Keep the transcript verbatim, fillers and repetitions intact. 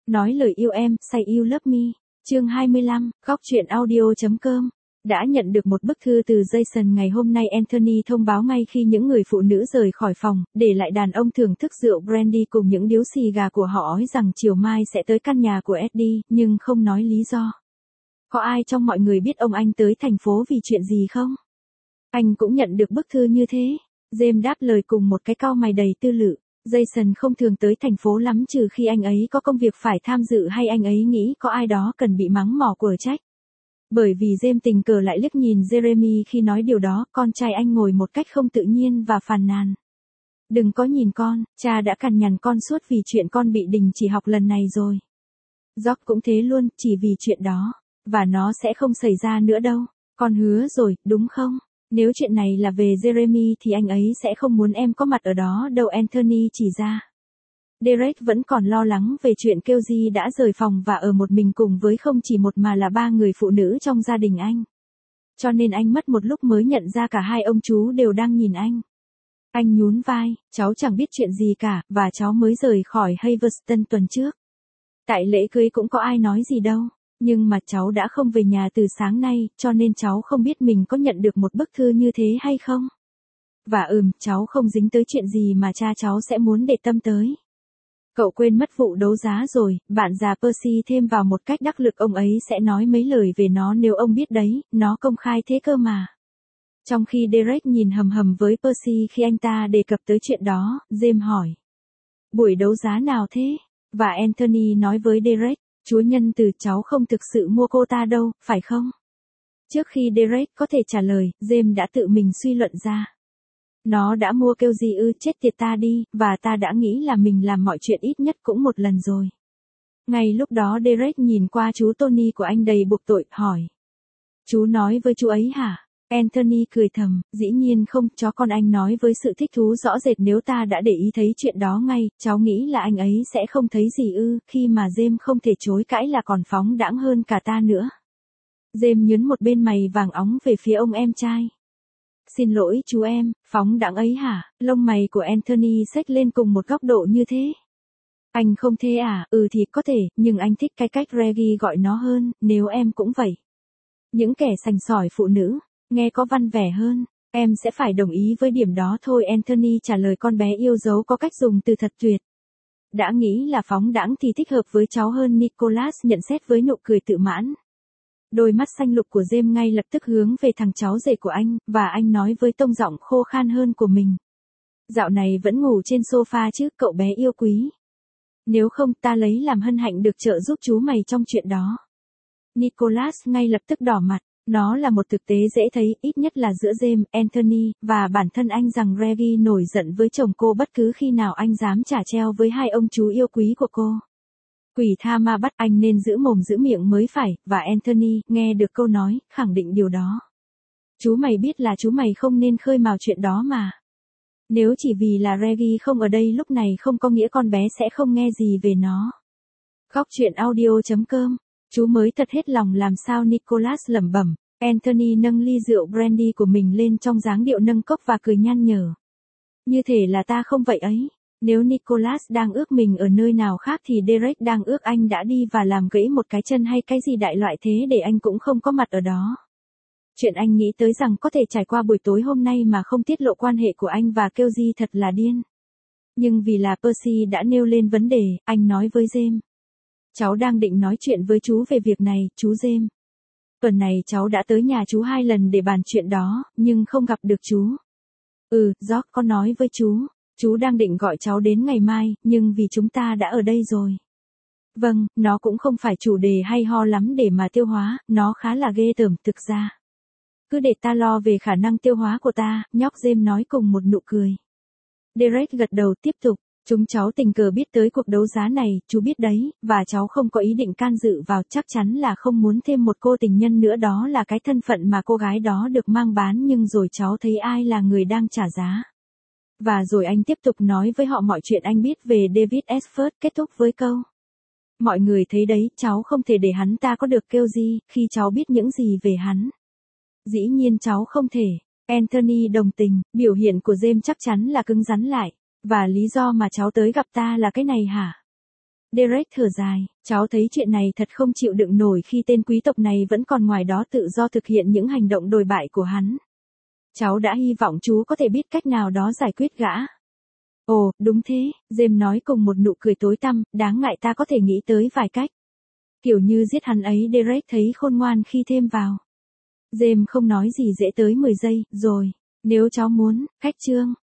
Nói lời yêu em, say you love me. Chương hai mươi lăm, góc truyện audio.com. Đã nhận được một bức thư từ Jason ngày hôm nay. Anthony thông báo ngay khi những người phụ nữ rời khỏi phòng, để lại đàn ông thưởng thức rượu brandy cùng những điếu xì gà của họ ói rằng chiều mai sẽ tới căn nhà của Eddie, nhưng không nói lý do. Có ai trong mọi người biết ông anh tới thành phố vì chuyện gì không? Anh cũng nhận được bức thư như thế. James đáp lời cùng một cái cau mày đầy tư lự. Jason không thường tới thành phố lắm trừ khi anh ấy có công việc phải tham dự hay anh ấy nghĩ có ai đó cần bị mắng mỏ quở trách. Bởi vì James tình cờ lại liếc nhìn Jeremy khi nói điều đó, con trai anh ngồi một cách không tự nhiên và phàn nàn. Đừng có nhìn con, cha đã cằn nhằn con suốt vì chuyện con bị đình chỉ học lần này rồi. George cũng thế luôn, chỉ vì chuyện đó. Và nó sẽ không xảy ra nữa đâu. Con hứa rồi, đúng không? Nếu chuyện này là về Jeremy thì anh ấy sẽ không muốn em có mặt ở đó đâu. Anthony chỉ ra. Derek vẫn còn lo lắng về chuyện Kelly đã rời phòng và ở một mình cùng với không chỉ một mà là ba người phụ nữ trong gia đình anh. Cho nên anh mất một lúc mới nhận ra cả hai ông chú đều đang nhìn anh. Anh nhún vai, cháu chẳng biết chuyện gì cả, và cháu mới rời khỏi Haverston tuần trước. Tại lễ cưới cũng có ai nói gì đâu. Nhưng mà cháu đã không về nhà từ sáng nay, cho nên cháu không biết mình có nhận được một bức thư như thế hay không. Và ừm, cháu không dính tới chuyện gì mà cha cháu sẽ muốn để tâm tới. Cậu quên mất vụ đấu giá rồi, bạn già Percy thêm vào một cách đắc lực, ông ấy sẽ nói mấy lời về nó nếu ông biết đấy, nó công khai thế cơ mà. Trong khi Derek nhìn hầm hầm với Percy khi anh ta đề cập tới chuyện đó, James hỏi. Buổi đấu giá nào thế? Và Anthony nói với Derek. Chúa nhân từ, cháu không thực sự mua cô ta đâu, phải không? Trước khi Derek có thể trả lời, James đã tự mình suy luận ra. Nó đã mua kêu gì ư, chết tiệt ta đi, và ta đã nghĩ là mình làm mọi chuyện ít nhất cũng một lần rồi. Ngay lúc đó Derek nhìn qua chú Tony của anh đầy buộc tội, hỏi. Chú nói với chú ấy hả? Anthony cười thầm, dĩ nhiên không, chó con anh nói với sự thích thú rõ rệt. Nếu ta đã để ý thấy chuyện đó ngay, cháu nghĩ là anh ấy sẽ không thấy gì ư, khi mà James không thể chối cãi là còn phóng đãng hơn cả ta nữa. James nhướng một bên mày vàng óng về phía ông em trai. Xin lỗi chú em, phóng đãng ấy hả? Lông mày của Anthony xếch lên cùng một góc độ như thế. Anh không thế à? Ừ thì có thể, nhưng anh thích cái cách Reggie gọi nó hơn, nếu em cũng vậy. Những kẻ sành sỏi phụ nữ. Nghe có văn vẻ hơn, em sẽ phải đồng ý với điểm đó thôi. Anthony trả lời, con bé yêu dấu có cách dùng từ thật tuyệt. Đã nghĩ là phóng đãng thì thích hợp với cháu hơn, Nicholas nhận xét với nụ cười tự mãn. Đôi mắt xanh lục của James ngay lập tức hướng về thằng cháu rể của anh, và anh nói với tông giọng khô khan hơn của mình. Dạo này vẫn ngủ trên sofa chứ, cậu bé yêu quý. Nếu không ta lấy làm hân hạnh được trợ giúp chú mày trong chuyện đó. Nicholas ngay lập tức đỏ mặt. Nó là một thực tế dễ thấy, ít nhất là giữa James, Anthony, và bản thân anh, rằng Reggie nổi giận với chồng cô bất cứ khi nào anh dám trả treo với hai ông chú yêu quý của cô. Quỷ tha ma bắt, anh nên giữ mồm giữ miệng mới phải, và Anthony, nghe được câu nói, khẳng định điều đó. Chú mày biết là chú mày không nên khơi mào chuyện đó mà. Nếu chỉ vì là Reggie không ở đây lúc này không có nghĩa con bé sẽ không nghe gì về nó. Góc truyện audio.com. Chú mới thật hết lòng làm sao, Nicholas lẩm bẩm. Anthony nâng ly rượu brandy của mình lên trong dáng điệu nâng cốc và cười nhăn nhở. Như thể là ta không vậy ấy. Nếu Nicholas đang ước mình ở nơi nào khác thì Derek đang ước anh đã đi và làm gãy một cái chân hay cái gì đại loại thế để anh cũng không có mặt ở đó. Chuyện anh nghĩ tới rằng có thể trải qua buổi tối hôm nay mà không tiết lộ quan hệ của anh và Kelly thật là điên. Nhưng vì là Percy đã nêu lên vấn đề, anh nói với James. Cháu đang định nói chuyện với chú về việc này, chú James. Tuần này cháu đã tới nhà chú hai lần để bàn chuyện đó, nhưng không gặp được chú. Ừ, George có nói với chú. Chú đang định gọi cháu đến ngày mai, nhưng vì chúng ta đã ở đây rồi. Vâng, nó cũng không phải chủ đề hay ho lắm để mà tiêu hóa, nó khá là ghê tởm thực ra. Cứ để ta lo về khả năng tiêu hóa của ta, nhóc James nói cùng một nụ cười. Derek gật đầu tiếp tục. Chúng cháu tình cờ biết tới cuộc đấu giá này, chú biết đấy, và cháu không có ý định can dự vào, chắc chắn là không muốn thêm một cô tình nhân nữa, đó là cái thân phận mà cô gái đó được mang bán, nhưng rồi cháu thấy ai là người đang trả giá. Và rồi anh tiếp tục nói với họ mọi chuyện anh biết về David Ashford, kết thúc với câu. Mọi người thấy đấy, cháu không thể để hắn ta có được kêu gì, khi cháu biết những gì về hắn. Dĩ nhiên cháu không thể. Anthony đồng tình, biểu hiện của James chắc chắn là cứng rắn lại. Và lý do mà cháu tới gặp ta là cái này hả? Derek thở dài, cháu thấy chuyện này thật không chịu đựng nổi khi tên quý tộc này vẫn còn ngoài đó tự do thực hiện những hành động đồi bại của hắn. Cháu đã hy vọng chú có thể biết cách nào đó giải quyết gã. Ồ, đúng thế, James nói cùng một nụ cười tối tăm, đáng ngại ta có thể nghĩ tới vài cách. Kiểu như giết hắn ấy. Derek thấy khôn ngoan khi thêm vào. James không nói gì dễ tới mười giây, rồi, nếu cháu muốn, khách trương,